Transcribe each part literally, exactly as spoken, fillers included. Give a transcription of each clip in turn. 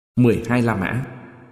mười hai La Mã.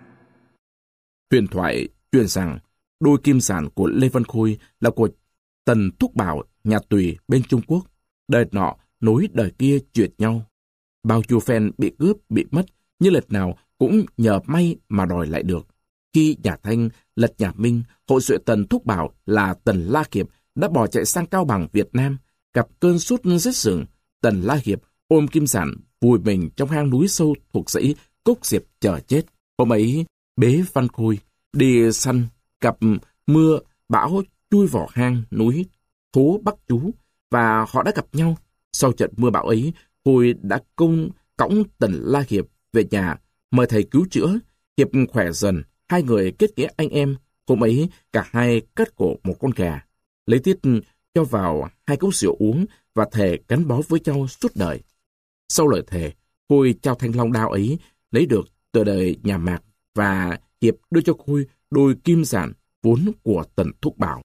Huyền thoại truyền rằng đôi kim sản của Lê Văn Khôi là của Tần Thúc Bảo, nhà Tùy bên Trung Quốc. Đời nọ nối đời kia chuyển nhau. Bao nhiêu phen bị cướp, bị mất, như lần nào cũng nhờ may mà đòi lại được. Khi nhà Thanh lật nhà Minh, hội duệ Tần Thúc Bảo là Tần La Hiệp đã bỏ chạy sang Cao Bằng, Việt Nam. Gặp cơn sốt rét sừng, Tần La Hiệp ôm kim sản vùi mình trong hang núi sâu thuộc dãy Cốc Diệp chờ chết. Hôm ấy bế Văn Khôi đi săn, gặp mưa bão chui vào hang núi Thố Bắc Chú và họ đã gặp nhau. Sau trận mưa bão ấy, Khôi đã công cõng Tần La Hiệp về nhà mời thầy cứu chữa. Hiệp khỏe dần, hai người kết nghĩa anh em. Hôm ấy cả hai cắt cổ một con gà, lấy tiết cho vào hai cốc rượu uống và thề gắn bó với nhau suốt đời. Sau lời thề, Khôi trao thanh long đao ấy lấy được từ đời nhà Mạc và Hiệp đưa cho Khôi đôi kim sản vốn của Tần Thúc Bảo.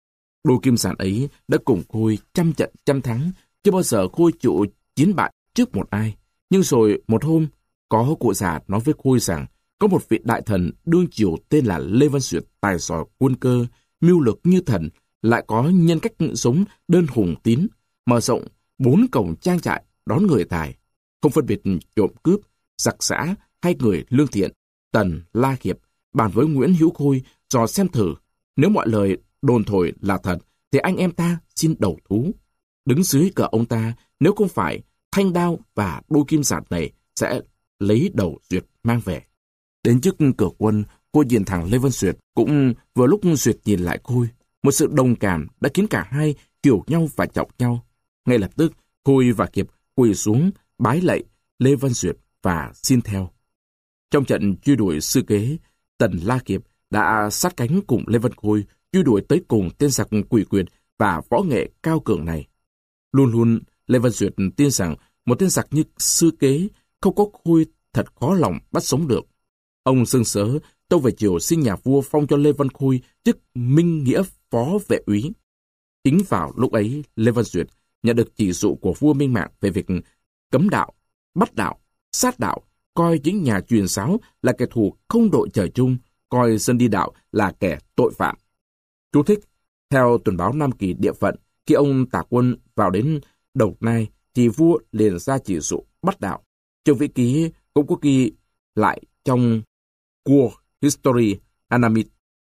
Đôi kim sản ấy đã cùng Khôi trăm trận trăm thắng, chưa bao giờ Khôi chịu chiến bại trước một ai. Nhưng rồi một hôm, có cụ già nói với Khôi rằng có một vị đại thần đương triều tên là Lê Văn Duyệt, tài giỏi quân cơ, mưu lược như thần, lại có nhân cách sống đơn hùng tín, mở rộng bốn cổng trang trại đón người tài, không phân biệt trộm cướp, giặc giã hay người lương thiện. Tần La Hiệp bàn với Nguyễn Hữu Khôi dò xem thử, nếu mọi lời đồn thổi là thật thì anh em ta xin đầu thú. Đứng dưới cờ ông ta, nếu không phải thanh đao và đôi kim sản này sẽ lấy đầu Duyệt mang về. Đến trước cửa quân, Khôi nhìn thẳng Lê Văn Duyệt. Cũng vừa lúc Duyệt nhìn lại Khôi, một sự đồng cảm đã khiến cả hai hiểu nhau và trọng nhau. Ngay lập tức, Khôi và Hiệp quỳ xuống bái lạy Lê Văn Duyệt và xin theo. Trong trận truy đuổi sư kế, Tần La Hiệp đã sát cánh cùng Lê Văn Khôi truy đuổi tới cùng tên giặc quỷ quyệt và võ nghệ cao cường này. Luôn luôn Lê Văn Duyệt tin rằng một tên giặc như sư kế không có Khôi thật khó lòng bắt sống được. Ông sưng sớ tâu về chiều xin nhà vua phong cho Lê Văn Khôi chức Minh Nghĩa phó vệ úy. Chính vào lúc ấy, Lê Văn Duyệt nhận được chỉ dụ của vua Minh Mạng về việc cấm đạo, bắt đạo, sát đạo, coi những nhà truyền giáo là kẻ thù không đội trời chung, coi dân đi đạo là kẻ tội phạm. Chú thích: theo tuần báo Nam Kỳ Địa Phận, khi ông tả quân vào đến Đồng Nai thì vua liền ra chỉ dụ bắt đạo. Trường Vĩ Ký cũng có ghi lại trong War History Anamit,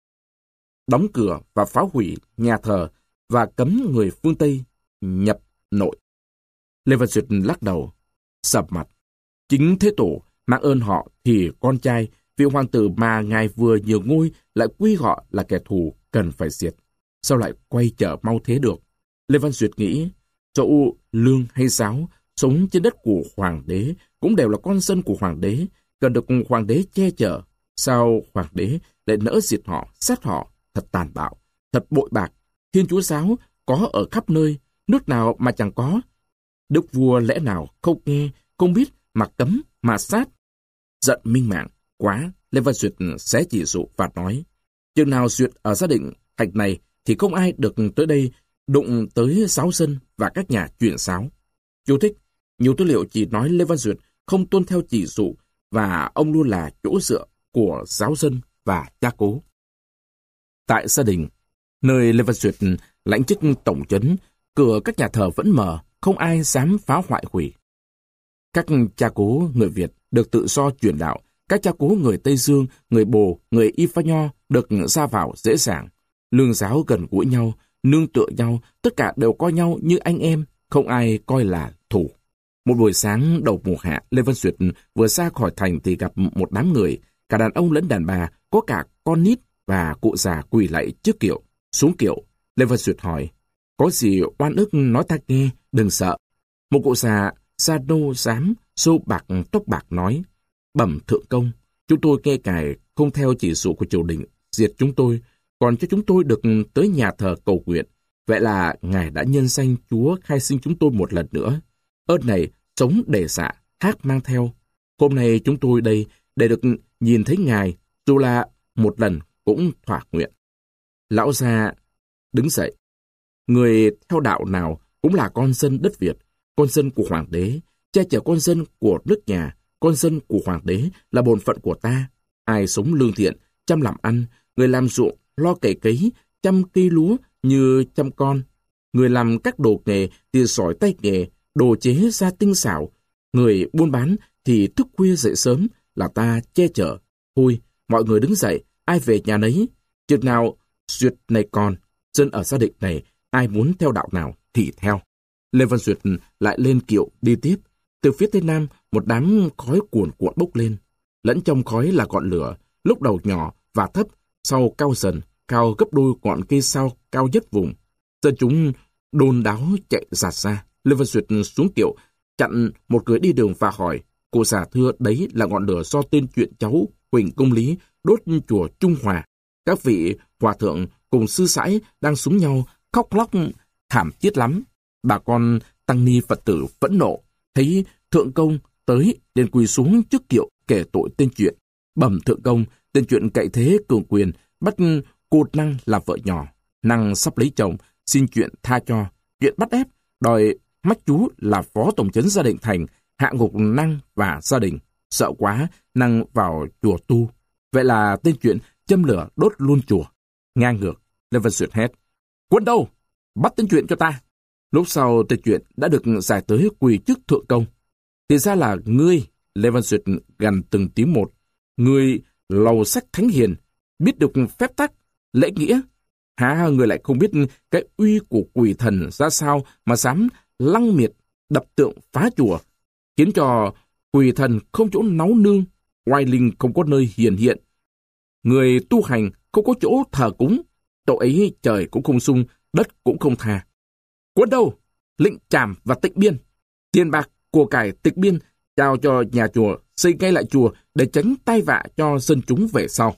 đóng cửa và phá hủy nhà thờ và cấm người phương Tây nhập nội. Lê Văn Duyệt lắc đầu, sập mặt. Chính thế tổ mang ơn họ thì con trai, vị hoàng tử mà ngài vừa nhường ngôi lại quy họ là kẻ thù cần phải diệt. Sao lại quay trở mau thế được? Lê Văn Duyệt nghĩ, dẫu lương hay giáo, sống trên đất của hoàng đế cũng đều là con dân của hoàng đế, cần được hoàng đế che chở. Sao hoàng đế lại nỡ diệt họ, sát họ? Thật tàn bạo, thật bội bạc. Thiên Chúa giáo có ở khắp nơi, nước nào mà chẳng có. Đức vua lẽ nào không nghe, không biết mà cấm, mà sát? Giận Minh Mạng quá, Lê Văn Duyệt xé chỉ dụ và nói, chừng nào Duyệt ở gia đình hạnh này thì không ai được tới đây đụng tới giáo dân và các nhà truyền giáo. Chú thích: nhiều tư liệu chỉ nói Lê Văn Duyệt không tuân theo chỉ dụ và ông luôn là chỗ dựa của giáo dân và cha cố. Tại gia đình, nơi Lê Văn Duyệt lãnh chức tổng trấn, cửa các nhà thờ vẫn mở, không ai dám phá hoại hủy. Các cha cố người Việt được tự do truyền đạo, các cha cố người Tây Dương, người Bồ, người Y Pha Nho được ra vào dễ dàng. Lương giáo gần gũi nhau, nương tựa nhau, tất cả đều coi nhau như anh em, không ai coi là thù. Một buổi sáng đầu mùa hạ, Lê Văn Duyệt vừa ra khỏi thành thì gặp một đám người, cả đàn ông lẫn đàn bà, có cả con nít và cụ già quỳ lạy trước kiệu. Xuống kiệu, Lê Văn Duyệt hỏi, có gì oan ức nói ta nghe, đừng sợ. Một cụ già da nô xám, râu bạc tóc bạc nói, bẩm thượng công, chúng tôi nghe cài không theo chỉ dụ của triều đình diệt chúng tôi, còn cho chúng tôi được tới nhà thờ cầu nguyện. Vậy là ngài đã nhân danh Chúa khai sinh chúng tôi một lần nữa. Ơn này sống để xạ, hát mang theo. Hôm nay chúng tôi đây để được nhìn thấy ngài, dù là một lần cũng thỏa nguyện. Lão già đứng dậy. Người theo đạo nào cũng là con dân đất Việt, con dân của hoàng đế, che chở con dân của nước nhà, con dân của hoàng đế là bổn phận của ta. Ai sống lương thiện, chăm làm ăn, người làm ruộng, lo cày cấy, chăm cây lúa như chăm con. Người làm các đồ nghề thì giỏi tay nghề, đồ chế ra tinh xảo. Người buôn bán thì thức khuya dậy sớm, là ta che chở. Thôi, mọi người đứng dậy, ai về nhà nấy. Chừng nào Duyệt này còn, dân ở gia đình này, ai muốn theo đạo nào thì theo. Lê Văn Duyệt lại lên kiệu đi tiếp. Từ phía tây nam, một đám khói cuồn cuộn bốc lên. Lẫn trong khói là ngọn lửa, lúc đầu nhỏ và thấp, sau cao dần, cao gấp đôi ngọn cây sao cao nhất vùng. Dân chúng đôn đáo chạy rạt ra. Lê Văn Duyệt xuống kiệu, chặn một người đi đường và hỏi, cô già thưa đấy là ngọn lửa do tên chuyện cháu Huỳnh Công Lý đốt chùa Trung Hòa. Các vị hòa thượng cùng sư sãi đang súng nhau, khóc lóc thảm thiết lắm. Bà con tăng ni Phật tử phẫn nộ, thấy thượng công tới liền quỳ xuống trước kiệu kể tội tên chuyện. Bẩm thượng công, tên chuyện cậy thế cường quyền, bắt cô Năng là vợ nhỏ. Năng sắp lấy chồng, xin chuyện tha cho. Chuyện bắt ép, đòi mách chú là phó tổng trấn Gia Định Thành, hạ ngục Năng và gia đình. Sợ quá, Năng vào chùa tu. Vậy là tên chuyện châm lửa đốt luôn chùa. Ngang ngược, Lê Văn Duyệt hét, quân đâu? Bắt tên chuyện cho ta. Lúc sau tên chuyện đã được giải tới quỳ trước thượng công. Thì ra là ngươi, Lê Văn Duyệt gằn từng tiếng một. Ngươi lầu sách thánh hiền, biết được phép tắc, lễ nghĩa. Hả, ngươi lại không biết cái uy của quỷ thần ra sao mà dám lăng miệt, đập tượng phá chùa, khiến cho quỷ thần không chỗ náu nương, oai linh không có nơi hiển hiện. Người tu hành không có chỗ thờ cúng, tội ấy trời cũng không sung, đất cũng không tha. Quân đâu? Lệnh trảm và tịnh biên. Tiền bạc, của cải tịch biên, trao cho nhà chùa, xây ngay lại chùa để tránh tai vạ cho dân chúng về sau.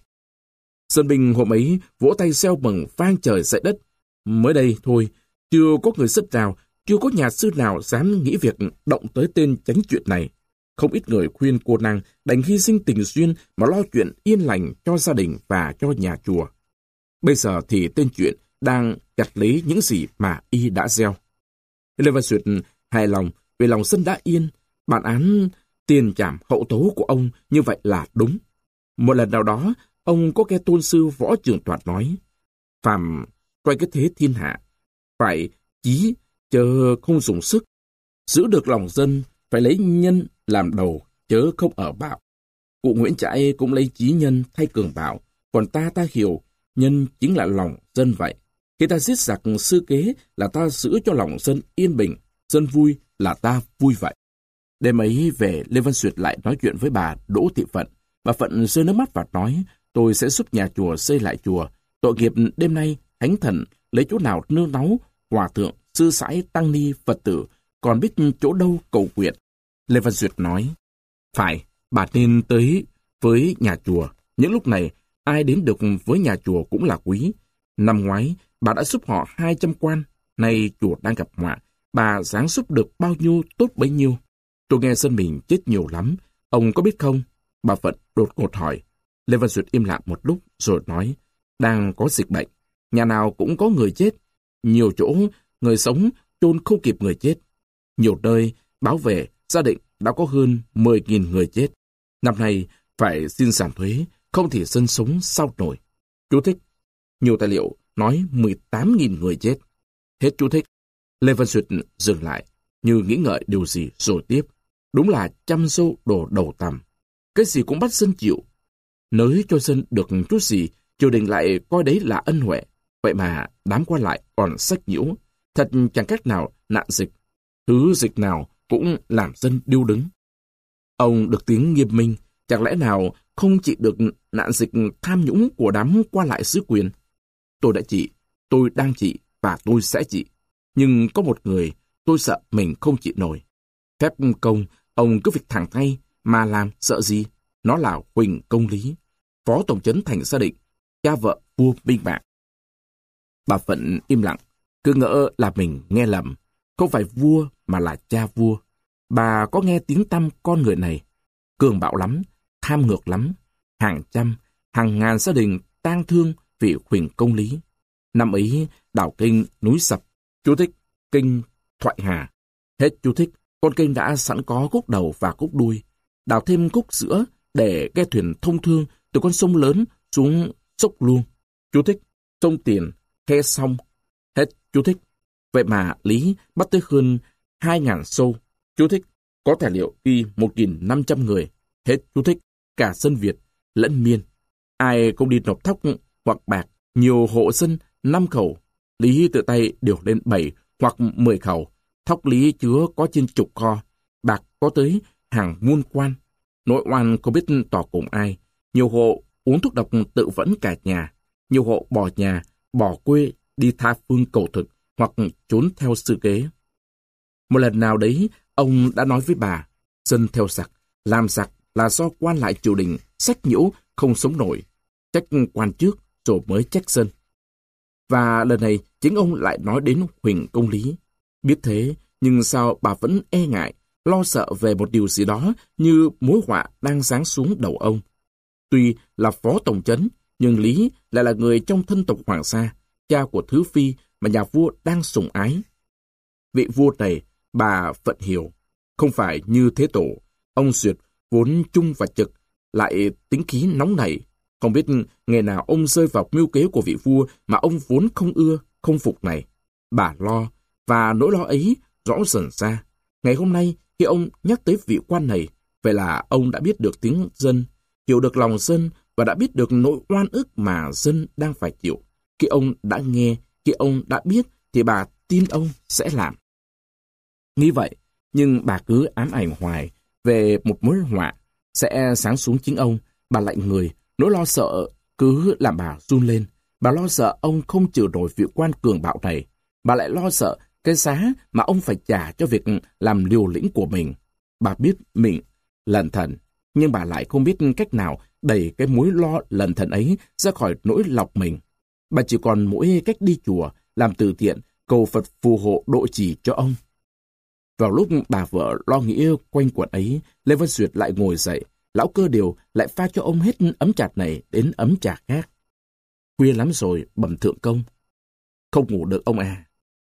Dân binh hôm ấy vỗ tay reo mừng vang trời dậy đất. Mới đây thôi, chưa có người sất rào, chưa có nhà sư nào dám nghĩ việc động tới tên chánh chuyện này. Không ít người khuyên cô nàng đành hy sinh tình duyên mà lo chuyện yên lành cho gia đình và cho nhà chùa. Bây giờ thì tên chuyện đang gặt lấy những gì mà y đã gieo. Lê Văn Duyệt hài lòng vì lòng dân đã yên, bản án tiền trảm hậu tấu của ông như vậy là đúng. Một lần nào đó, ông có nghe tôn sư Võ Trường Toạt nói, phàm coi cái thế thiên hạ, phải chí chớ không dùng sức, giữ được lòng dân phải lấy nhân làm đầu chớ không ở bạo. Cụ Nguyễn Trãi cũng lấy chí nhân thay cường bạo, còn ta ta hiểu nhân chính là lòng dân vậy. Khi ta giết giặc sư kế là ta giữ cho lòng dân yên bình, dân vui là ta vui vậy. Đêm ấy về, Lê Văn Duyệt lại nói chuyện với bà Đỗ Thị Phận. Bà Phận rơi nước mắt và nói, tôi sẽ giúp nhà chùa xây lại chùa. Tội nghiệp đêm nay, thánh thần lấy chỗ nào nương náu, hòa thượng, sư sãi, tăng ni, Phật tử, còn biết chỗ đâu cầu nguyện. Lê Văn Duyệt nói, phải, bà nên tới với nhà chùa. Những lúc này, ai đến được với nhà chùa cũng là quý. Năm ngoái, bà đã giúp họ hai trăm quan. Nay chùa đang gặp họa, bà dáng giúp được bao nhiêu tốt bấy nhiêu. Tôi nghe dân mình chết nhiều lắm, ông có biết không? Bà Phận đột ngột hỏi. Lê Văn Duyệt im lặng một lúc rồi nói, đang có dịch bệnh, nhà nào cũng có người chết. Nhiều chỗ, người sống chôn không kịp người chết. Nhiều nơi, báo về, gia định đã có hơn mười nghìn người chết. Năm nay, phải xin giảm thuế, không thì dân sống sao nổi. Chú thích, nhiều tài liệu nói mười tám nghìn người chết. Hết chú thích. Lê Văn Duyệt dừng lại, như nghĩ ngợi điều gì rồi tiếp. Đúng là chăm dâu đổ đầu tằm. Cái gì cũng bắt dân chịu. Nới cho dân được chút gì, triều đình lại coi đấy là ân huệ. Vậy mà đám quan lại còn sách nhiễu. Thật chẳng cách nào nạn dịch. Thứ dịch nào cũng làm dân điêu đứng. Ông được tiếng nghiêm minh, chẳng lẽ nào không trị được nạn dịch tham nhũng của đám quan lại xứ quyền? Tôi đã trị, tôi đang trị và tôi sẽ trị. Nhưng có một người tôi sợ mình không trị nổi. Phép công, ông cứ việc thẳng tay mà làm sợ gì? Nó là Huỳnh Công Lý, phó tổng trấn Thành Gia Định, cha vợ vua Minh Mạng. Bà Phận im lặng, cứ ngỡ là mình nghe lầm. Không phải vua mà là cha vua. Bà có nghe tiếng tăm con người này. Cường bạo lắm, tham ngược lắm. Hàng trăm, hàng ngàn gia đình tang thương vì Huỳnh Công Lý. Năm ấy, đảo kinh núi sập. Chú thích, kinh Thoại Hà. Hết chú thích, con kênh đã sẵn có khúc đầu và khúc đuôi. đào thêm khúc giữa để ghe thuyền thông thương từ con sông lớn xuống Sốc Luông. Chú thích, sông Tiền, khe sông. Hết chú thích. Vậy mà Lý bắt tới hơn hai nghìn sâu. Chú thích, có tài liệu ghi một nghìn năm trăm người. Hết chú thích, cả dân Việt lẫn Miên. Ai cũng đi nộp thóc hoặc bạc, nhiều hộ dân năm khẩu. Lý tự tay điều lên bảy hoặc mười khẩu. Thóc Lý chứa có trên chục kho, bạc có tới hàng muôn quan. Nội oan không biết tỏ cùng ai. Nhiều hộ uống thuốc độc tự vẫn cả nhà. Nhiều hộ bỏ nhà, bỏ quê, đi tha phương cầu thực hoặc trốn theo sư kế. Một lần nào đấy, ông đã nói với bà, dân theo giặc, làm giặc là do quan lại triều đình, sách nhiễu, không sống nổi. Trách quan trước, rồi mới trách dân. Và lần này, chính ông lại nói đến Huỳnh Công Lý. Biết thế, nhưng sao bà vẫn e ngại, lo sợ về một điều gì đó như mối họa đang giáng xuống đầu ông. Tuy là phó tổng trấn, nhưng Lý lại là người trong thân tộc Hoàng Sa, cha của Thứ Phi mà nhà vua đang sủng ái. Vị vua này, bà Phận hiểu, không phải như Thế Tổ. Ông Duyệt vốn trung và trực, lại tính khí nóng nảy. Không biết ngày nào ông rơi vào mưu kế của vị vua mà ông vốn không ưa, không phục này. Bà lo, và nỗi lo ấy rõ dần ra. Ngày hôm nay, khi ông nhắc tới vị quan này, vậy là ông đã biết được tiếng dân, hiểu được lòng dân và đã biết được nỗi oan ức mà dân đang phải chịu. Khi ông đã nghe, khi ông đã biết, thì bà tin ông sẽ làm. Nghĩ vậy, nhưng bà cứ ám ảnh hoài về một mối họa sẽ sáng xuống chính ông. Bà lạnh người, nỗi lo sợ cứ làm bà run lên. Bà lo sợ ông không chịu nổi vị quan cường bạo này. Bà lại lo sợ cái giá mà ông phải trả cho việc làm liều lĩnh của mình. Bà biết mình lẩn thận, nhưng bà lại không biết cách nào đẩy cái mối lo lẩn thận ấy ra khỏi nỗi lòng mình. Bà chỉ còn mỗi cách đi chùa, làm từ thiện, cầu Phật phù hộ độ trì cho ông. Vào lúc bà vợ lo nghĩ quanh quẩn ấy, Lê Văn Duyệt lại ngồi dậy. Lão Cơ Điều lại pha cho ông hết ấm trà này đến ấm trà khác. Khuya lắm rồi, bẩm thượng công. Không ngủ được ông à.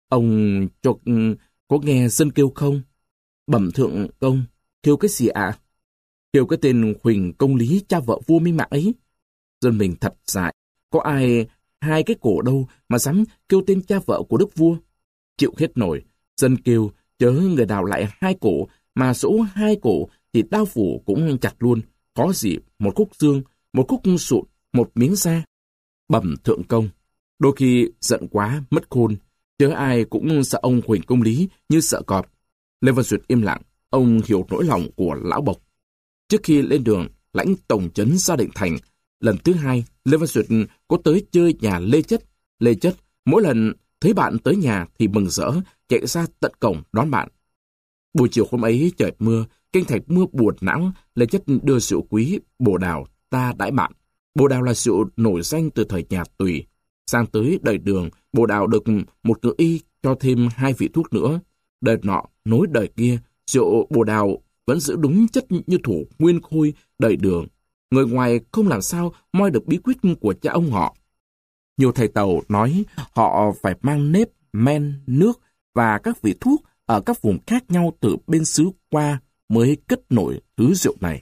Ông cho có nghe dân kêu không? Bẩm thượng công, kêu cái gì ạ? À? Kêu cái tên Huỳnh Công Lý, cha vợ vua Minh Mạng ấy. Dân mình thật dại, có ai hai cái cổ đâu mà dám kêu tên cha vợ của đức vua. Chịu hết nổi, dân kêu chớ người nào lại hai cổ, mà số hai cổ thì đao phủ cũng chặt luôn. Có gì một khúc xương, một khúc sụn, một miếng da. Bẩm thượng công, đôi khi giận quá mất khôn, chớ ai cũng sợ ông Huỳnh Công Lý như sợ cọp. Lê Văn Duyệt im lặng, ông hiểu nỗi lòng của lão Bộc. Trước khi lên đường lãnh tổng trấn Gia Định Thành, lần thứ hai, Lê Văn Duyệt có tới chơi nhà Lê Chất. Lê Chất mỗi lần thấy bạn tới nhà thì mừng rỡ, chạy ra tận cổng đón bạn. Buổi chiều hôm ấy trời mưa, kinh thành mưa buồn não, Lê Chất đưa rượu quý bồ đào ta đãi bạn. Bồ đào là rượu nổi danh từ thời nhà Tùy. Sang tới đời Đường, bồ đào được một ngựa y cho thêm hai vị thuốc nữa. Đời nọ nối đời kia, rượu bồ đào vẫn giữ đúng chất như thủ nguyên khôi đời Đường. Người ngoài không làm sao moi được bí quyết của cha ông họ. Nhiều thầy tàu nói họ phải mang nếp, men, nước và các vị thuốc ở các vùng khác nhau từ bên xứ qua mới cất nổi thứ rượu này.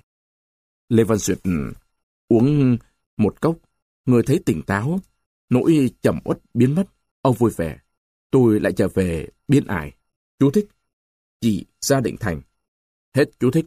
Lê Văn Duyệt uống một cốc, người thấy tỉnh táo, nỗi trầm uất biến mất, ông vui vẻ. Tôi lại trở về Biên Ải. Chú thích, chị Gia Định Thành. Hết chú thích.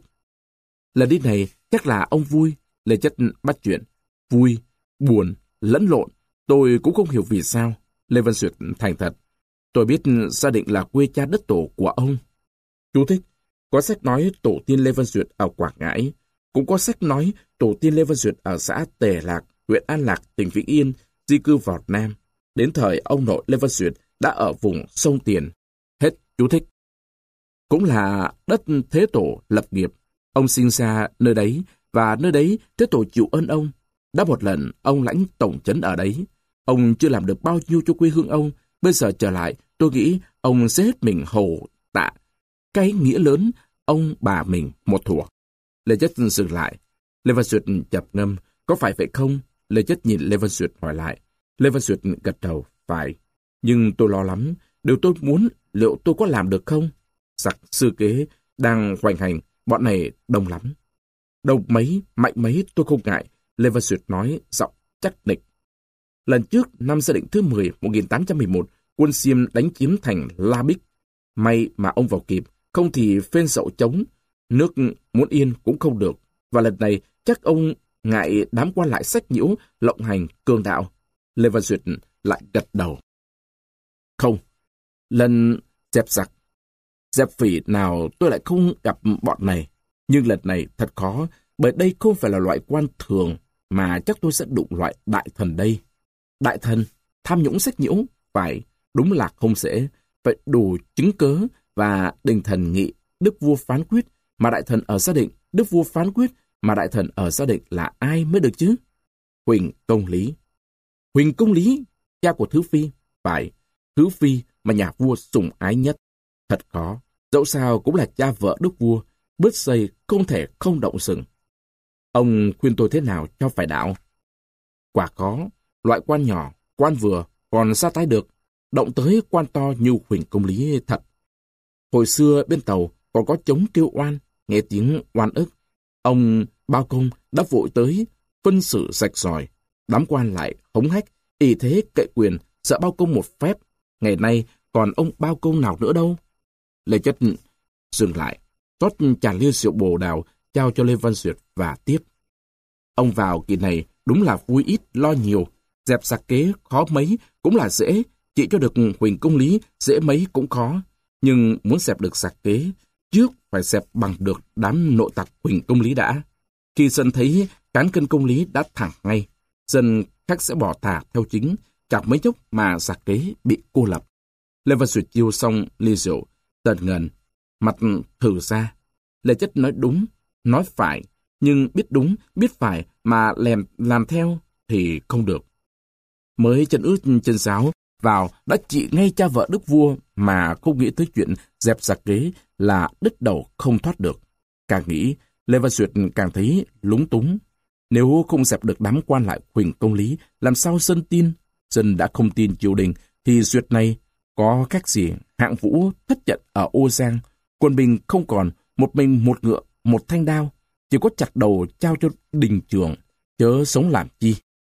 Lần đi này chắc là ông vui. Lê Chất bắt chuyện. Vui, buồn, lẫn lộn. Tôi cũng không hiểu vì sao. Lê Văn Duyệt thành thật. Tôi biết Gia Định là quê cha đất tổ của ông. Chú thích, có sách nói tổ tiên Lê Văn Duyệt ở Quảng Ngãi. Cũng có sách nói tổ tiên Lê Văn Duyệt ở xã Tề Lạc, huyện An Lạc, tỉnh Vĩnh Yên, di cư vào Nam. Đến thời ông nội Lê Văn Duyệt đã ở vùng sông Tiền. Hết chú thích. Cũng là đất Thế Tổ lập nghiệp. Ông sinh ra nơi đấy, và nơi đấy Thế Tổ chịu ơn ông. Đã một lần ông lãnh tổng trấn ở đấy. Ông chưa làm được bao nhiêu cho quê hương ông. Bây giờ trở lại, tôi nghĩ ông sẽ hết mình hầu tạ cái nghĩa lớn ông bà mình một thuở. Lê Chất dừng lại. Lê Văn Duyệt chập ngâm. Có phải vậy không? Lê Chất nhìn Lê Văn Duyệt hỏi lại. Lê Văn Duyệt gật đầu. Phải. Nhưng tôi lo lắm. Điều tôi muốn, liệu tôi có làm được không? Giặc sư kế đang hoành hành. Bọn này đông lắm. Đông mấy, mạnh mấy tôi không ngại, Lê Văn Duyệt nói giọng chắc nịch. Lần trước, năm Gia Định thứ mười, một nghìn tám trăm mười một, quân Xiêm đánh chiếm thành La Bích. May mà ông vào kịp, không thì phên sậu trống, nước muốn yên cũng không được. Và lần này chắc ông ngại đám quan lại sách nhiễu, lộng hành, cường đạo. Lê Văn Duyệt lại gật đầu. Không, lần dẹp giặc, dẹp phỉ nào tôi lại không gặp bọn này. Nhưng lần này thật khó, bởi đây không phải là loại quan thường, mà chắc tôi sẽ đụng loại đại thần đây. Đại thần, tham nhũng sách nhiễu, phải, đúng là không dễ, phải đủ chứng cớ và đình thần nghị, đức vua phán quyết, mà đại thần ở Gia Định, đức vua phán quyết, mà đại thần ở Gia Định là ai mới được chứ? Huỳnh Công Lý. Huỳnh Công Lý, cha của Thứ Phi, phải, Thứ Phi mà nhà vua sủng ái nhất. Thật khó, dẫu sao cũng là cha vợ đức vua, bứt dây không thể không động sừng. Ông khuyên tôi thế nào cho phải đạo? Quả khó, loại quan nhỏ, quan vừa, còn ra tay được, động tới quan to như Huỳnh Công Lý thật. Hồi xưa bên Tàu còn có trống kêu oan, nghe tiếng oan ức. Ông Bao Công đã vội tới, phân xử rạch ròi, đám quan lại hống hách, ỷ thế cậy quyền, sợ Bao Công một phép. Ngày nay còn ông Bao Công nào nữa đâu. Lê Chất dừng lại, rót tràn ly rượu bồ đào, trao cho Lê Văn Duyệt và tiếp. Ông vào kỳ này đúng là vui ít lo nhiều, dẹp giặc kế khó mấy cũng là dễ, chỉ cho được Huỳnh Công Lý dễ mấy cũng khó. Nhưng muốn dẹp được giặc kế, trước phải dẹp bằng được đám nội tặc Huỳnh Công Lý đã. Khi dân thấy cán cân Công Lý đã thẳng ngay, dân khác sẽ bỏ thả theo chính, chẳng mấy chốc mà giặc kế bị cô lập. Lê Văn Duyệt chiêu xong ly rượu, tần ngần, mặt thử ra. Lê Chất nói đúng, nói phải, nhưng biết đúng, biết phải mà làm, làm theo thì không được. Mới chân ướt chân giáo vào đã trị ngay cha vợ đức vua mà không nghĩ tới chuyện dẹp giặc kế là đứt đầu không thoát được. Càng nghĩ, Lê Văn Duyệt càng thấy lúng túng. Nếu không dẹp được đám quan lại Huỳnh Công Lý, làm sao dân tin? Dân đã không tin triều đình, thì Duyệt này có khác gì hạng vũ thất trận ở Ô Giang. Quân binh không còn, một mình một ngựa, một thanh đao, chỉ có chặt đầu trao cho Đình Trường, chớ sống làm chi.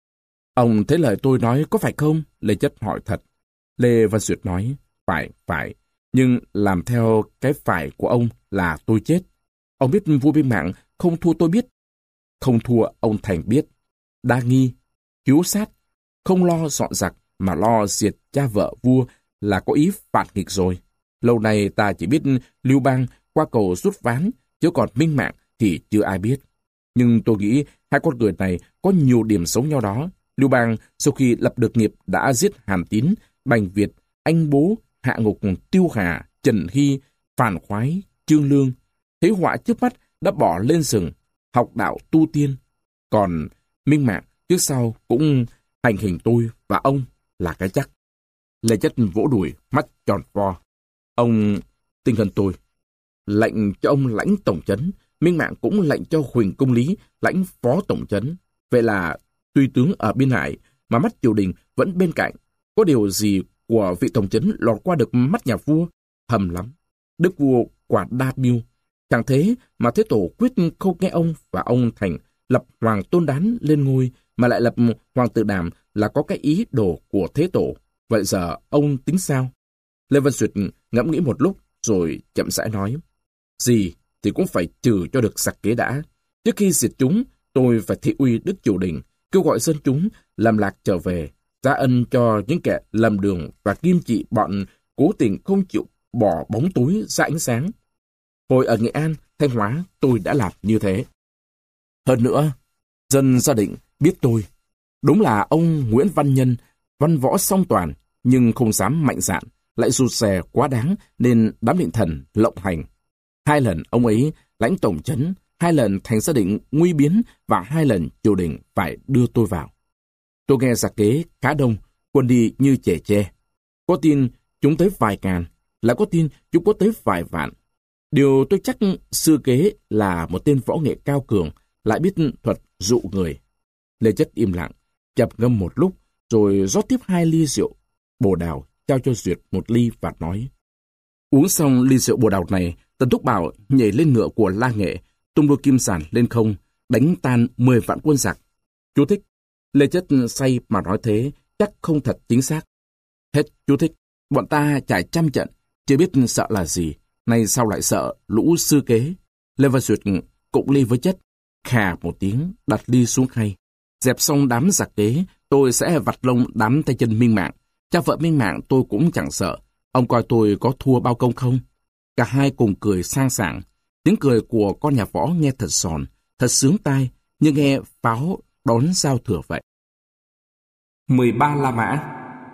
Ông thấy lời tôi nói có phải không? Lê Chất hỏi thật. Lê Văn Duyệt nói, phải, phải, nhưng làm theo cái phải của ông là tôi chết. Ông biết vua Biên Mạng không thua tôi biết. Không thua ông Thành biết. Đa nghi, cứu sát, không lo dọn giặc mà lo diệt cha vợ vua là có ý phản nghịch rồi. Lâu nay ta chỉ biết Lưu Bang qua cầu rút ván, chứ còn Minh Mạng thì chưa ai biết. Nhưng tôi nghĩ hai con người này có nhiều điểm giống nhau đó. Lưu Bang sau khi lập được nghiệp đã giết Hàn Tín, Bành Việt, Anh Bố, hạ ngục Tiêu Hà, Trần Hy, Phàn Khoái, Trương Lương. Thấy họa trước mắt đã bỏ lên rừng, học đạo tu tiên. Còn Minh Mạng trước sau cũng hành hình tôi và ông là cái chắc. Lê Chất vỗ đùi, mắt tròn vo. Ông tinh thần tôi. Lệnh cho ông lãnh tổng trấn, Minh Mạng cũng lệnh cho Huỳnh Công Lý lãnh phó tổng trấn. Vậy là tuy tướng ở biên hải mà mắt triều đình vẫn bên cạnh. Có điều gì của vị tổng trấn lọt qua được mắt nhà vua? Hầm lắm. Đức vua quả đa mưu. Chẳng thế mà Thế Tổ quyết không nghe ông và ông Thành lập Hoàng Tôn Đán lên ngôi, mà lại lập Hoàng Tử Đàm là có cái ý đồ của Thế Tổ. Vậy giờ ông tính sao? Lê Văn Duyệt ngẫm nghĩ một lúc rồi chậm rãi nói. Gì thì cũng phải trừ cho được giặc kế đã. Trước khi diệt chúng, tôi phải thị uy đức triều đình, kêu gọi dân chúng làm lạc trở về, ra ân cho những kẻ lầm đường và nghiêm trị bọn cố tình không chịu bỏ bóng tối ra ánh sáng. Hồi ở Nghệ An, Thanh Hóa, tôi đã làm như thế. Hơn nữa, dân Gia Định biết tôi. Đúng là ông Nguyễn Văn Nhân, văn võ song toàn, nhưng không dám mạnh dạn, lại rụt rè quá đáng nên đám định thần lộng hành. Hai lần ông ấy lãnh tổng trấn, hai lần thành Gia Định nguy biến và hai lần triều đình phải đưa tôi vào. Tôi nghe giặc kế khá đông, quân đi như trẻ tre. Có tin chúng tới vài ngàn, lại có tin chúng có tới vài vạn. Điều tôi chắc sư kế là một tên võ nghệ cao cường, lại biết thuật dụ người. Lê Chất im lặng, chập ngâm một lúc, rồi rót tiếp hai ly rượu bồ đào, trao cho Duyệt một ly và nói. Uống xong ly rượu bồ đào này, Tần Thúc Bảo nhảy lên ngựa của La Nghệ, tung đôi kim sản lên không, đánh tan mười vạn quân giặc. Chú thích. Lê Chất say mà nói thế, chắc không thật chính xác. Hết chú thích. Bọn ta trải trăm trận, chưa biết sợ là gì. Nay sao lại sợ lũ sư kế? Lê Văn Duyệt cụng ly với Chất, khà một tiếng, đặt ly xuống khay. Dẹp xong đám giặc kế, tôi sẽ vặt lông đám tay chân Minh Mạng. Cha vợ Minh Mạng tôi cũng chẳng sợ. Ông coi tôi có thua bao công không? Cả hai cùng cười sang sảng. Tiếng cười của con nhà võ nghe thật sòn, thật sướng tai, như nghe pháo đón giao thừa vậy. mười ba La Mã.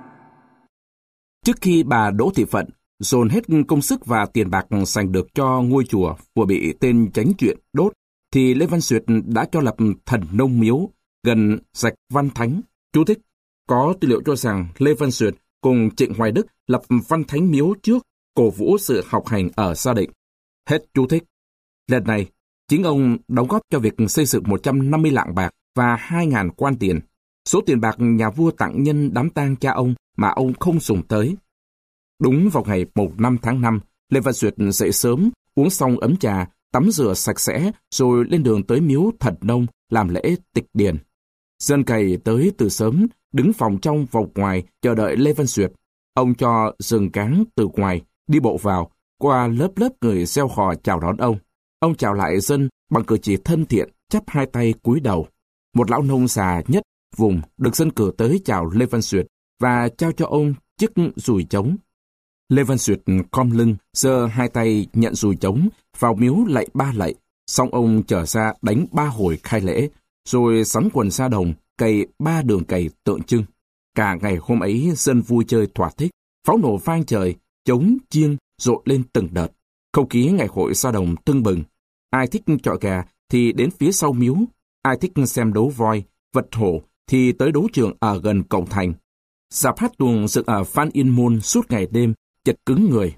Trước khi bà Đỗ Thị Phận dồn hết công sức và tiền bạc sành được cho ngôi chùa vừa bị tên chánh chuyện đốt, thì Lê Văn Duyệt đã cho lập Thần Nông Miếu gần Rạch Văn Thánh. Chú thích. Có tư liệu cho rằng Lê Văn Duyệt cùng Trịnh Hoài Đức lập Văn Thánh Miếu trước, cổ vũ sự học hành ở Sa Định. Hết chú thích. Lần này, chính ông đóng góp cho việc xây dựng một trăm năm mươi lạng bạc và hai nghìn quan tiền. Số tiền bạc nhà vua tặng nhân đám tang cha ông mà ông không dùng tới. Đúng vào ngày mùng năm tháng năm, Lê Văn Duyệt dậy sớm, uống xong ấm trà, tắm rửa sạch sẽ, rồi lên đường tới miếu Thần Nông làm lễ tịch điền. Dân cày tới từ sớm, đứng phòng trong vòng ngoài chờ đợi Lê Văn Duyệt. Ông cho dừng cáng từ ngoài, đi bộ vào, qua lớp lớp người reo hò chào đón ông. Ông chào lại dân bằng cử chỉ thân thiện, chắp hai tay cúi đầu. Một lão nông già nhất vùng được dân cử tới chào Lê Văn Duyệt và trao cho ông chiếc dùi trống. Lê Văn Duyệt khom lưng, giơ hai tay nhận dùi trống, vào miếu lạy ba lạy, xong ông trở ra đánh ba hồi khai lễ, rồi sắn quần sa đồng, cày ba đường cày tượng trưng. Cả ngày hôm ấy dân vui chơi thỏa thích, pháo nổ vang trời, trống chiêng rộ lên từng đợt. Không khí ngày hội sa đồng tưng bừng. Ai thích chọi gà thì đến phía sau miếu, ai thích xem đấu voi, vật hổ thì tới đấu trường ở gần cổng thành. Dạp hát tuồng dựng ở Phan Yên Môn suốt ngày đêm, chật cứng người.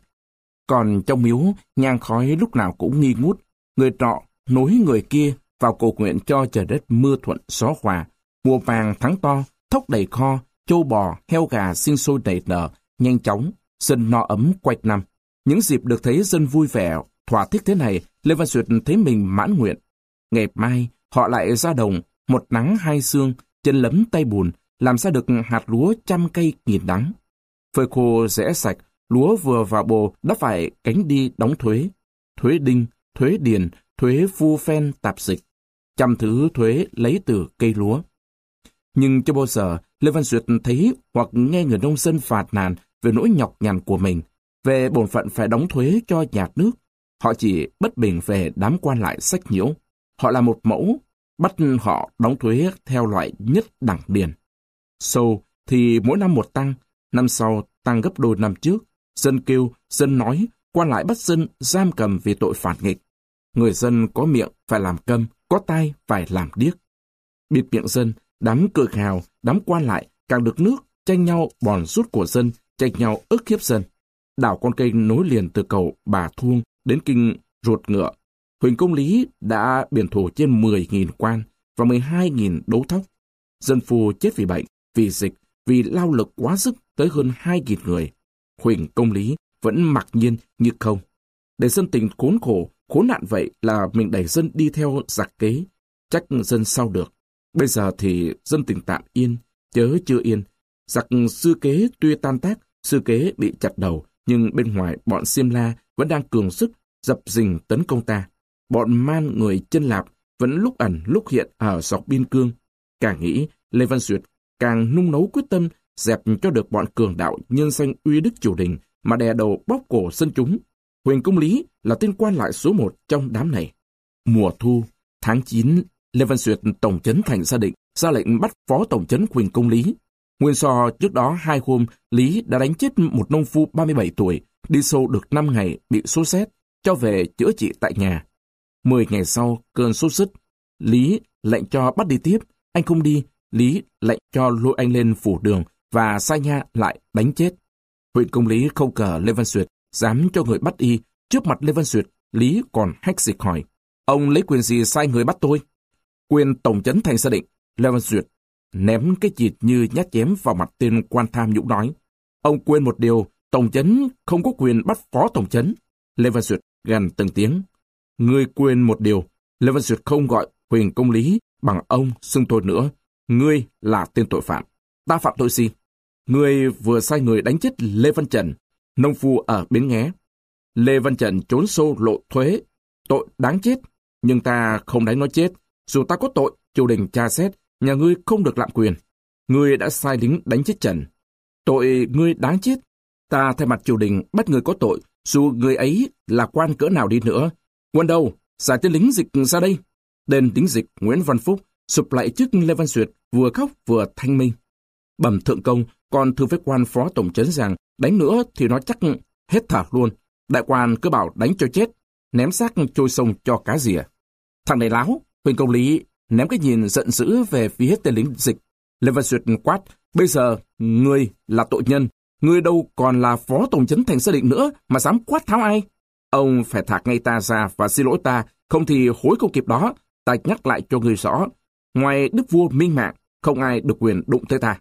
Còn trong miếu, nhang khói lúc nào cũng nghi ngút. Người nọ nối người kia vào cầu nguyện cho trời đất mưa thuận gió hòa. Mùa vàng tháng to, thóc đầy kho, trâu bò, heo gà sinh sôi nảy nở, nhanh chóng, dân no ấm quanh năm. Những dịp được thấy dân vui vẻ, thỏa thích thế này, Lê Văn Duyệt thấy mình mãn nguyện. Ngày mai, họ lại ra đồng, một nắng hai sương, chân lấm tay bùn, làm ra được hạt lúa trăm cây nghìn đắng. Phơi khô rẽ sạch, lúa vừa vào bồ đã phải cánh đi đóng thuế. Thuế đinh, thuế điền, thuế phu phen tạp dịch. Trăm thứ thuế lấy từ cây lúa. Nhưng chưa bao giờ Lê Văn Duyệt thấy hoặc nghe người nông dân phạt nàn về nỗi nhọc nhằn của mình, về bổn phận phải đóng thuế cho nhà nước. Họ chỉ bất bình về đám quan lại sách nhiễu. Họ là một mẫu, bắt họ đóng thuế theo loại nhất đẳng điền. Sâu thì mỗi năm một tăng, năm sau tăng gấp đôi năm trước. Dân kêu, dân nói, quan lại bắt dân giam cầm vì tội phản nghịch. Người dân có miệng phải làm câm, có tai phải làm điếc. Bịt miệng dân, đám cự hào, đám quan lại càng được nước, tranh nhau bòn rút của dân, tranh nhau ức hiếp dân. Đảo con kênh nối liền từ cầu Bà Thuông đến kinh Ruột Ngựa. Huỳnh Công Lý đã biển thủ trên mười nghìn quan và mười hai nghìn đấu thóc. Dân phu chết vì bệnh, vì dịch, vì lao lực quá sức tới hơn hai nghìn người. Huỳnh Công Lý vẫn mặc nhiên như không. Để dân tình khốn khổ, khốn nạn vậy là mình đẩy dân đi theo giặc kế. Chắc dân sau được. Bây giờ thì dân tình tạm yên, chớ chưa yên. Giặc sư kế tuy tan tác, sư kế bị chặt đầu, nhưng bên ngoài bọn Xiêm La vẫn đang cường sức dập dình tấn công ta. Bọn man người Chân Lạp vẫn lúc ẩn lúc hiện ở dọc biên cương. Càng nghĩ, Lê Văn Duyệt càng nung nấu quyết tâm dẹp cho được bọn cường đạo nhân danh uy đức triều đình mà đè đầu bóp cổ dân chúng. Huỳnh Công Lý là tên quan lại số một trong đám này. Mùa thu, tháng chín, Lê Văn Duyệt tổng trấn thành Sa Định ra lệnh bắt phó tổng trấn Huỳnh Công Lý. Nguyên so trước đó hai hôm, Lý đã đánh chết một nông phu ba mươi bảy tuổi, đi sâu được năm ngày bị sốt rét, cho về chữa trị tại nhà. Mười ngày sau, cơn sốt dứt, Lý lệnh cho bắt đi tiếp. Anh không đi, Lý lệnh cho lôi anh lên phủ đường và sai nha lại đánh chết. Huỳnh Công Lý không ngờ Lê Văn Duyệt dám cho người bắt y. Trước mặt Lê Văn Duyệt, Lý còn hách dịch hỏi: Ông lấy quyền gì sai người bắt tôi? Quyền tổng trấn thành Sa Định. Lê Văn Duyệt ném cái chìt như nhát chém vào mặt tên quan tham nhũng nói: Ông quên một điều, tổng trấn không có quyền bắt phó tổng trấn. Lê Văn Duyệt gằn từng tiếng: Ngươi quên một điều, Lê Văn Duyệt không gọi Huỳnh Công Lý bằng ông xưng tôi nữa. Ngươi là tên tội phạm. Ta phạm tội gì? Ngươi vừa sai người đánh chết Lê Văn Trần, nông phu ở Bến Nghé. Lê Văn Trần trốn sâu lộ thuế, tội đáng chết. Nhưng ta không đánh nó chết. Dù ta có tội, triều đình tra xét, nhà ngươi không được lạm quyền. Ngươi đã sai lính đánh chết Trần. Tội ngươi đáng chết. Ta thay mặt triều đình bắt người có tội, dù người ấy là quan cỡ nào đi nữa. Quân đâu? Giải tên lính dịch ra đây. Tên lính dịch Nguyễn Văn Phúc sụp lại trước Lê Văn Duyệt, vừa khóc vừa thanh minh. Bẩm thượng công, còn thưa với quan phó tổng trấn rằng đánh nữa thì nó chắc hết thả luôn. Đại quan cứ bảo đánh cho chết, ném xác trôi sông cho cá rỉa. Thằng này láo. Huỳnh Công Lý ném cái nhìn giận dữ về phía tên lính dịch. Lê Văn Duyệt quát, bây giờ ngươi là tội nhân, ngươi đâu còn là phó tổng trấn thành Gia Định nữa mà dám quát tháo ai? Ông phải thả ngay ta ra và xin lỗi ta, không thì hối không kịp đó. Ta nhắc lại cho ngươi rõ, ngoài đức vua Minh Mạng, không ai được quyền đụng tới ta.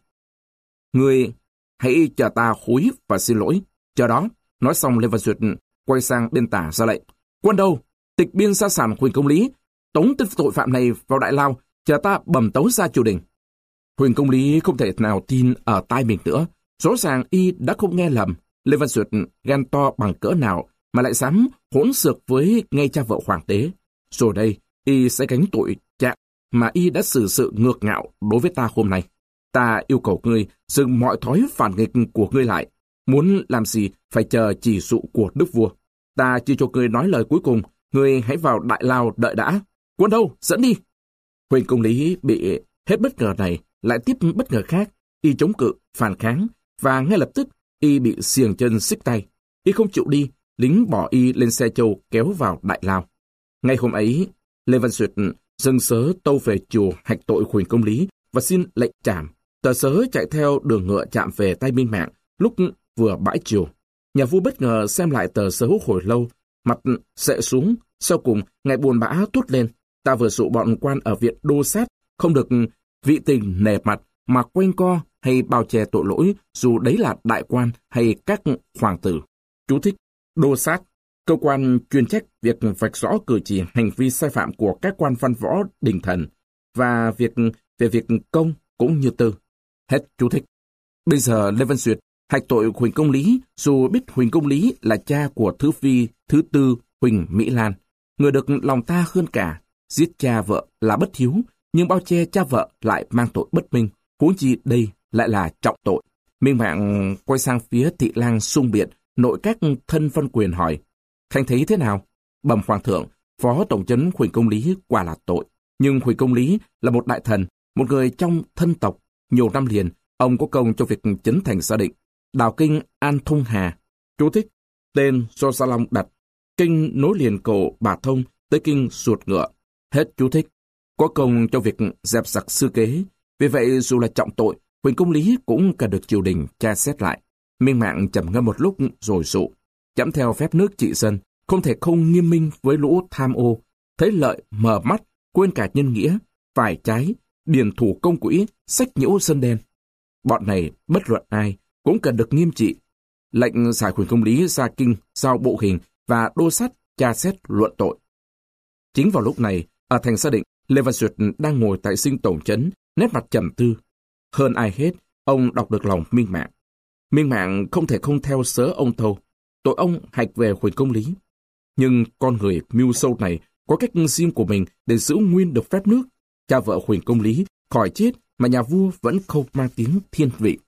Ngươi hãy chờ ta hối và xin lỗi. Chờ đó. Nói xong Lê Văn Duyệt quay sang bên tả ra lệnh. Quân đâu? Tịch biên gia sản Huỳnh Công Lý, tống tên tội phạm này vào đại lao, chờ ta bẩm tấu ra triều đình. Huỳnh Công Lý không thể nào tin ở tai mình nữa. Rõ ràng y đã không nghe lầm. Lê Văn Duyệt gan to bằng cỡ nào mà lại dám hỗn xược với ngay cha vợ hoàng đế. Rồi đây, y sẽ gánh tội trạng mà y đã xử sự ngược ngạo đối với ta hôm nay. Ta yêu cầu ngươi dừng mọi thói phản nghịch của ngươi lại. Muốn làm gì phải chờ chỉ dụ của đức vua. Ta chỉ cho ngươi nói lời cuối cùng, ngươi hãy vào đại lao đợi đã. Quân đâu? Dẫn đi. Huỳnh Công Lý bị hết bất ngờ này lại tiếp bất ngờ khác. Y chống cự, phản kháng và ngay lập tức y bị xiềng chân xích tay. Y không chịu đi, lính bỏ y lên xe trâu kéo vào đại lao. Ngay hôm ấy, Lê Văn Duyệt dâng sớ tâu về chùa hạch tội Huỳnh Công Lý và xin lệnh trảm. Tờ sớ chạy theo đường ngựa chạm về tay Minh Mạng lúc vừa bãi chiều. Nhà vua bất ngờ xem lại tờ sớ hồi lâu, mặt xệ xuống, sau cùng ngài buồn bã thốt lên. Ta vừa dụ bọn quan ở viện Đô Sát không được vị tình nề mặt mà quanh co hay bao che tội lỗi, dù đấy là đại quan hay các hoàng tử. Chú thích: Đô Sát, cơ quan chuyên trách việc vạch rõ cử chỉ hành vi sai phạm của các quan văn võ đình thần và việc về việc công cũng như tư. Hết chú thích. Bây giờ Lê Văn Duyệt hạch tội Huỳnh Công Lý, dù biết Huỳnh Công Lý là cha của thứ phi thứ tư Huỳnh Mỹ Lan, người được lòng ta hơn cả. Giết cha vợ là bất hiếu, nhưng bao che cha vợ lại mang tội bất minh, huống chi đây lại là trọng tội. Minh Mạng quay sang phía Thị Lang xung biện, nội các thân Văn Quyền hỏi: Khanh thấy thế nào? Bẩm hoàng thượng, phó tổng trấn Huỳnh Công Lý quả là tội, nhưng Huỳnh Công Lý là một đại thần, một người trong thân tộc. Nhiều năm liền, ông có công cho việc trấn thành Gia Định, đào kinh An Thông Hà. Chú thích: tên do Gia Long đặt, kinh nối liền cầu Bà Thông tới kinh Ruột Ngựa. Hết chú thích. Có công cho việc dẹp giặc sư kế. Vì vậy dù là trọng tội, Huỳnh Công Lý cũng cần được triều đình tra xét lại. Minh Mạng trầm ngâm một lúc rồi dụ: chẫm theo phép nước trị dân, không thể không nghiêm minh với lũ tham ô, thấy lợi mờ mắt, quên cả nhân nghĩa, phải trái, điền thủ công quỹ, sách nhiễu dân đen. Bọn này bất luận ai cũng cần được nghiêm trị. Lệnh giải Huỳnh Công Lý ra kinh, giao bộ hình và Đô Sát tra xét luận tội. Chính vào lúc này, ở thành Gia Định, Lê Văn Duyệt đang ngồi tại dinh tổng trấn, nét mặt trầm tư. Hơn ai hết, ông đọc được lòng Minh Mạng. Minh Mạng không thể không theo sớ ông thâu, tội ông hạch về Huỳnh Công Lý. Nhưng con người mưu sâu này có cách riêng của mình để giữ nguyên được phép nước. Cha vợ Huỳnh Công Lý khỏi chết mà nhà vua vẫn không mang tiếng thiên vị.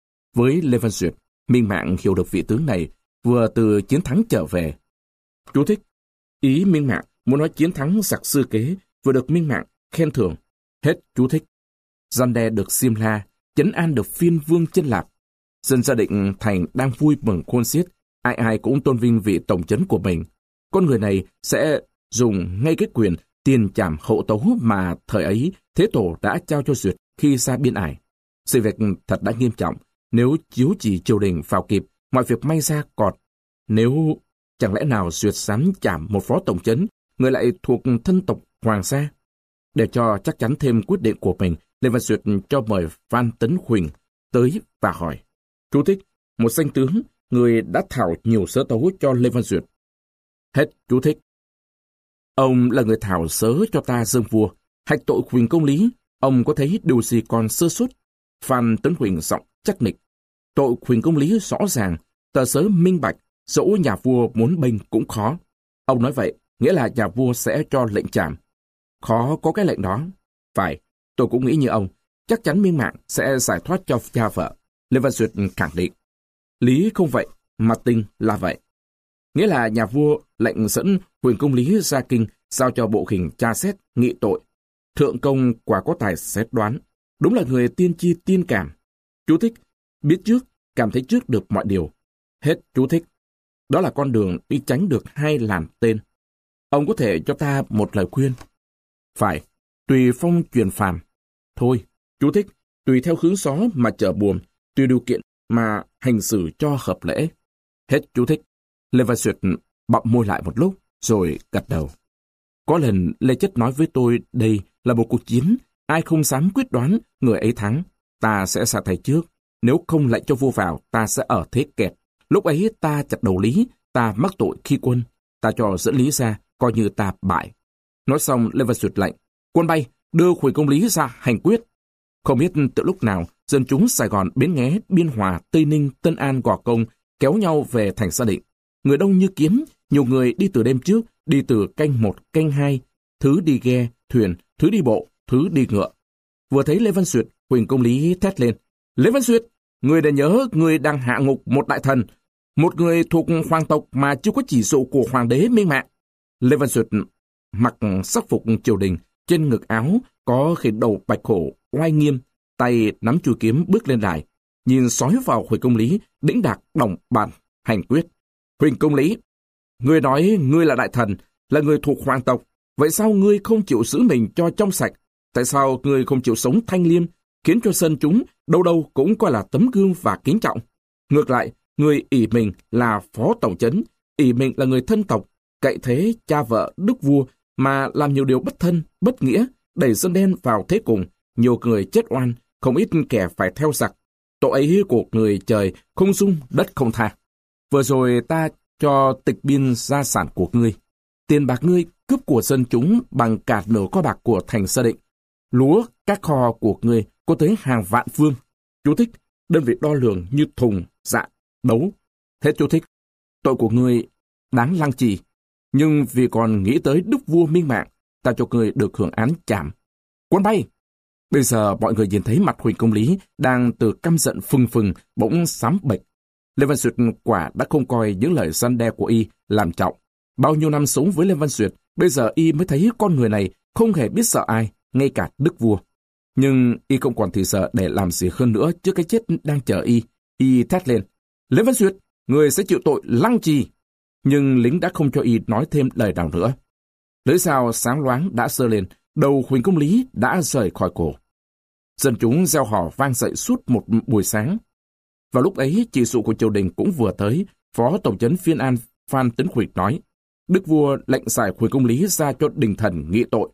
Với Lê Văn Duyệt, Minh Mạng hiểu được vị tướng này vừa từ chiến thắng trở về. Chú thích: ý Minh Mạng muốn nói chiến thắng giặc sư kế vừa được Minh Mạng khen thưởng. Hết chú thích. Gian đe được Xiêm La, trấn an được phiên vương Chân Lạp. Dân Gia Định thành đang vui mừng khôn xiết, ai ai cũng tôn vinh vị tổng trấn của mình. Con người này sẽ dùng ngay cái quyền tiền trảm hậu tấu mà thời ấy Thế Tổ đã trao cho Duyệt khi ra biên ải. Sự việc thật đã nghiêm trọng. Nếu chiếu chỉ triều đình vào kịp, mọi việc may ra còn. Nếu chẳng lẽ nào Duyệt dám chảm một phó tổng trấn, người lại thuộc thân tộc Hoàng gia? Để cho chắc chắn thêm quyết định của mình, Lê Văn Duyệt cho mời Phan Tấn Huỳnh tới và hỏi. Chú thích: một danh tướng, người đã thảo nhiều sớ tấu cho Lê Văn Duyệt. Hết chú thích. Ông là người thảo sớ cho ta dâng vua, hạch tội Huỳnh Công Lý, ông có thấy điều gì còn sơ suất? Phan Tấn Huỳnh giọng chắc nịch. Tội Huỳnh Công Lý rõ ràng, tờ sớ minh bạch, dẫu nhà vua muốn bênh cũng khó. Ông nói vậy, nghĩa là nhà vua sẽ cho lệnh trảm. Khó có cái lệnh đó. Phải, tôi cũng nghĩ như ông, chắc chắn Minh Mạng sẽ giải thoát cho cha vợ. Lê Văn Duyệt khẳng định. Lý không vậy, mà tình là vậy. Nghĩa là nhà vua lệnh dẫn Huỳnh Công Lý ra kinh, giao cho bộ khình tra xét, nghị tội. Thượng công quả có tài xét đoán, đúng là người tiên tri tiên cảm. Chú thích, biết trước, cảm thấy trước được mọi điều. Hết chú thích. Đó là con đường đi tránh được hai làn tên. Ông có thể cho ta một lời khuyên. Phải, tùy phong truyền phàm. Thôi, chú thích, tùy theo hướng gió mà trở buồm, tùy điều kiện mà hành xử cho hợp lễ. Hết chú thích. Lê Văn Duyệt bặm môi lại một lúc, rồi gật đầu. Có lần Lê Chất nói với tôi đây là một cuộc chiến, ai không dám quyết đoán, người ấy thắng. Ta sẽ ra tay trước, nếu không lệnh cho vua vào, ta sẽ ở thế kẹt. Lúc ấy ta chặt đầu Lý, ta mắc tội khi quân, ta cho dẫn Lý ra, coi như ta bại. Nói xong, Lê Văn Duyệt lệnh, quân bay, đưa Huỳnh Công Lý ra hành quyết. Không biết từ lúc nào, dân chúng Sài Gòn, Bến Nghé, Biên Hòa, Tây Ninh, Tân An, Gò Công kéo nhau về thành Sa Định. Người đông như kiến, nhiều người đi từ đêm trước, đi từ canh một, canh hai, thứ đi ghe, thuyền, thứ đi bộ, thứ đi ngựa. Vừa thấy Lê Văn Duyệt, Huỳnh Công Lý thét lên. Lê Văn Duyệt, người đã nhớ người đang hạ ngục một đại thần, một người thuộc hoàng tộc mà chưa có chỉ dụ của hoàng đế Minh Mạng. Lê Văn Duyệt mặc sắc phục triều đình, trên ngực áo có khỉ đầu bạch hổ, oai nghiêm, tay nắm chuôi kiếm bước lên đài, nhìn sói vào Huỳnh Công Lý, đĩnh đạc đồng bàn, hành quyết. Huỳnh Công Lý, ngươi nói ngươi là đại thần, là người thuộc hoàng tộc, vậy sao ngươi không chịu giữ mình cho trong sạch? Tại sao ngươi không chịu sống thanh liêm, khiến cho dân chúng đâu đâu cũng coi là tấm gương và kính trọng? Ngược lại, ngươi ỷ mình là phó tổng trấn, ỷ mình là người thân tộc, cậy thế cha vợ đức vua mà làm nhiều điều bất thân, bất nghĩa, đẩy dân đen vào thế cùng, nhiều người chết oan, không ít kẻ phải theo giặc. Tội ấy của người trời không dung, đất không tha. Vừa rồi ta cho tịch biên gia sản của ngươi. Tiền bạc ngươi cướp của dân chúng bằng cả nửa kho bạc của thành Sa Định. Lúa, các kho của ngươi có tới hàng vạn phương. Chú thích, đơn vị đo lường như thùng, dạ, đấu. Hết chú thích. Tội của ngươi đáng lăng trì. Nhưng vì còn nghĩ tới đức vua Minh Mạng, ta cho ngươi được hưởng án chảm. Quân bay! Bây giờ mọi người nhìn thấy mặt Huỳnh Công Lý đang từ căm giận phừng phừng bỗng xám bệch. Lê Văn Duyệt quả đã không coi những lời răn đe của y làm trọng. Bao nhiêu năm sống với Lê Văn Duyệt, bây giờ y mới thấy con người này không hề biết sợ ai, ngay cả đức vua. Nhưng y không còn thì sợ để làm gì hơn nữa trước cái chết đang chờ y. Y thét lên, Lê Văn Duyệt, người sẽ chịu tội lăng trì. Nhưng lính đã không cho y nói thêm lời nào nữa. Lưỡi dao sáng loáng đã giơ lên, đầu Huỳnh Công Lý đã rời khỏi cổ. Dân chúng reo hò vang dậy suốt một buổi sáng. Vào lúc ấy, chỉ dụ của triều đình cũng vừa tới, Phó Tổng trấn Phiên An Phan Tấn Huỳnh nói, đức vua lệnh giải Huỳnh Công Lý ra cho đình thần nghị tội.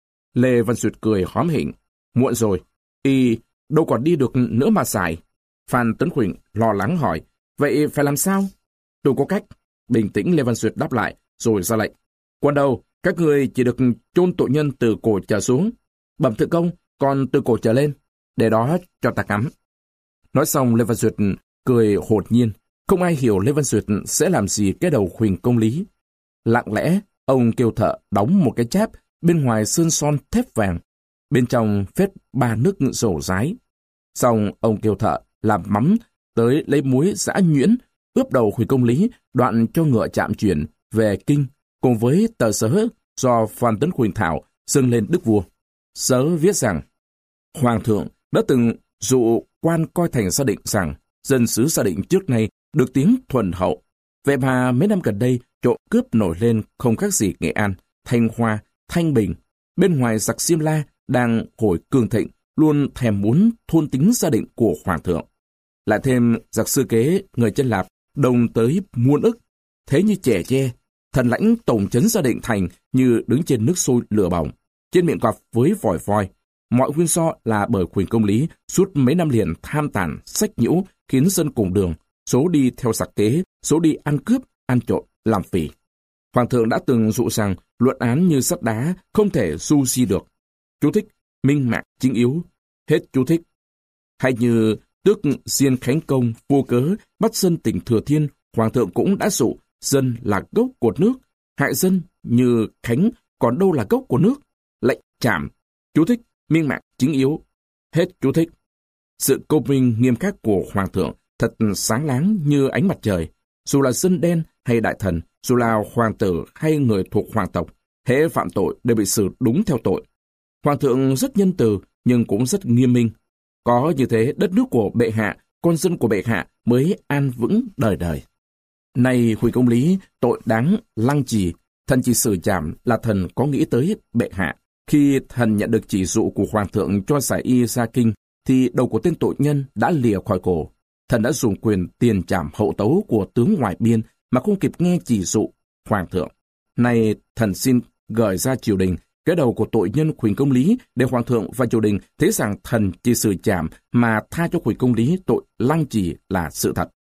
Lê Văn Duyệt cười hóm hỉnh, muộn rồi, y đâu còn đi được nữa mà giải. Phan Tấn Huỳnh lo lắng hỏi, vậy phải làm sao? Tôi có cách. Bình tĩnh Lê Văn Duyệt đáp lại, rồi ra lệnh. Quân đầu, các người chỉ được chôn tội nhân từ cổ trở xuống, bẩm thượng công, còn từ cổ trở lên, để đó cho ta cắm. Nói xong Lê Văn Duyệt cười hột nhiên, không ai hiểu Lê Văn Duyệt sẽ làm gì cái đầu Huỳnh Công Lý. Lặng lẽ, ông kêu thợ đóng một cái cháp, bên ngoài sơn son thép vàng, bên trong phết ba nước rổ rái. Xong ông kêu thợ làm mắm, tới lấy muối giã nhuyễn, ướp đầu Huỳnh Công Lý, đoạn cho ngựa chạm chuyển về kinh, cùng với tờ sớ do Phan Tấn Huỳnh thảo dâng lên đức vua. Sớ viết rằng, Hoàng thượng đã từng dụ quan coi thành Sa Định rằng dân xứ Sa Định trước nay được tiếng thuần hậu. Vậy mà mấy năm gần đây trộm cướp nổi lên không khác gì Nghệ An, Thanh Hoa, Thanh Bình. Bên ngoài giặc Xiêm La đang hồi cường thịnh, luôn thèm muốn thôn tính Sa Định của Hoàng thượng. Lại thêm giặc Sư Kế, người Chân Lạp, đông tới muôn ức. Thế như trẻ tre, thần lãnh tổng trấn Sa Định thành như đứng trên nước sôi lửa bỏng, trên miệng cọp với vòi voi. Mọi nguyên do là bởi Huỳnh Công Lý suốt mấy năm liền tham tàn, sách nhiễu, khiến dân cùng đường, số đi theo giặc kế, số đi ăn cướp, ăn trộm, làm phỉ. Hoàng thượng đã từng dụ rằng luận án như sắt đá, không thể du di được. Chú thích, minh mạng chính yếu. Hết chú thích. Hay như tước Diên Khánh Công vô cớ bắt dân tỉnh Thừa Thiên, Hoàng thượng cũng đã dụ dân là gốc của nước, hại dân như Khánh còn đâu là gốc của nước. Lệnh trảm. Chú thích, minh mạng chính yếu. Hết chú thích. Sự công minh nghiêm khắc của Hoàng thượng thật sáng láng như ánh mặt trời. Dù là dân đen hay đại thần, dù là hoàng tử hay người thuộc hoàng tộc, hễ phạm tội đều bị xử đúng theo tội. Hoàng thượng rất nhân từ nhưng cũng rất nghiêm minh. Có như thế đất nước của bệ hạ, con dân của bệ hạ mới an vững đời đời. Này Huỳnh Công Lý, tội đáng lăng trì, thần chỉ xử trảm là thần có nghĩ tới bệ hạ. Khi thần nhận được chỉ dụ của hoàng thượng cho giải y ra kinh, thì đầu của tên tội nhân đã lìa khỏi cổ. Thần đã dùng quyền tiền trảm hậu tấu của tướng ngoài biên mà không kịp nghe chỉ dụ hoàng thượng. Nay thần xin gửi ra triều đình cái đầu của tội nhân Huỳnh Công Lý để hoàng thượng và triều đình thấy rằng thần chỉ xử trảm mà tha cho Huỳnh Công Lý tội lăng trì là sự thật.